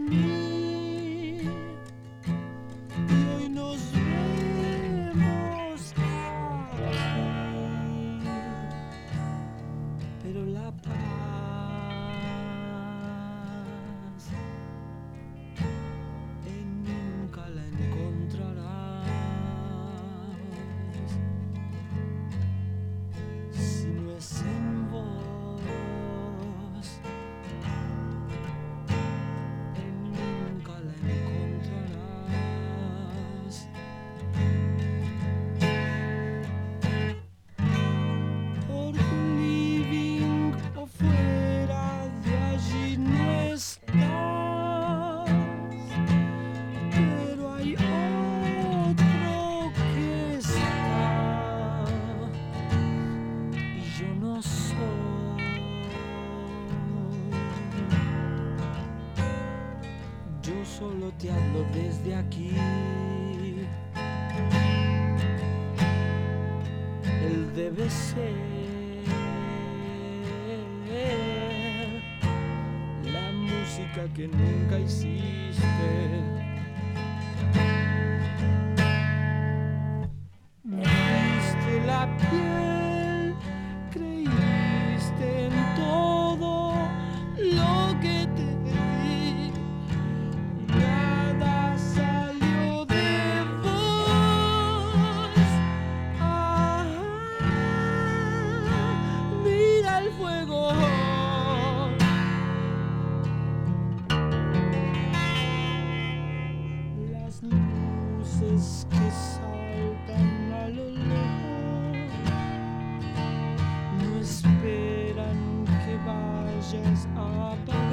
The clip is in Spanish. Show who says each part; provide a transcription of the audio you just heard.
Speaker 1: mí. Y hoy nos vemos aquí, pero la paz nunca la encontrarás si no es en vos. Nunca la encontrarás. Por living o fuera de allí no estás, pero hay otro que está y yo no soy. Yo solo te hablo desde aquí. Él debe ser la música que nunca hiciste. Viste la piel, creíste en todo lo que te di. Nada salió de vos. Ah, mira el fuego. Las luces que saltan a lo lejos no esperan que vayas a apagar.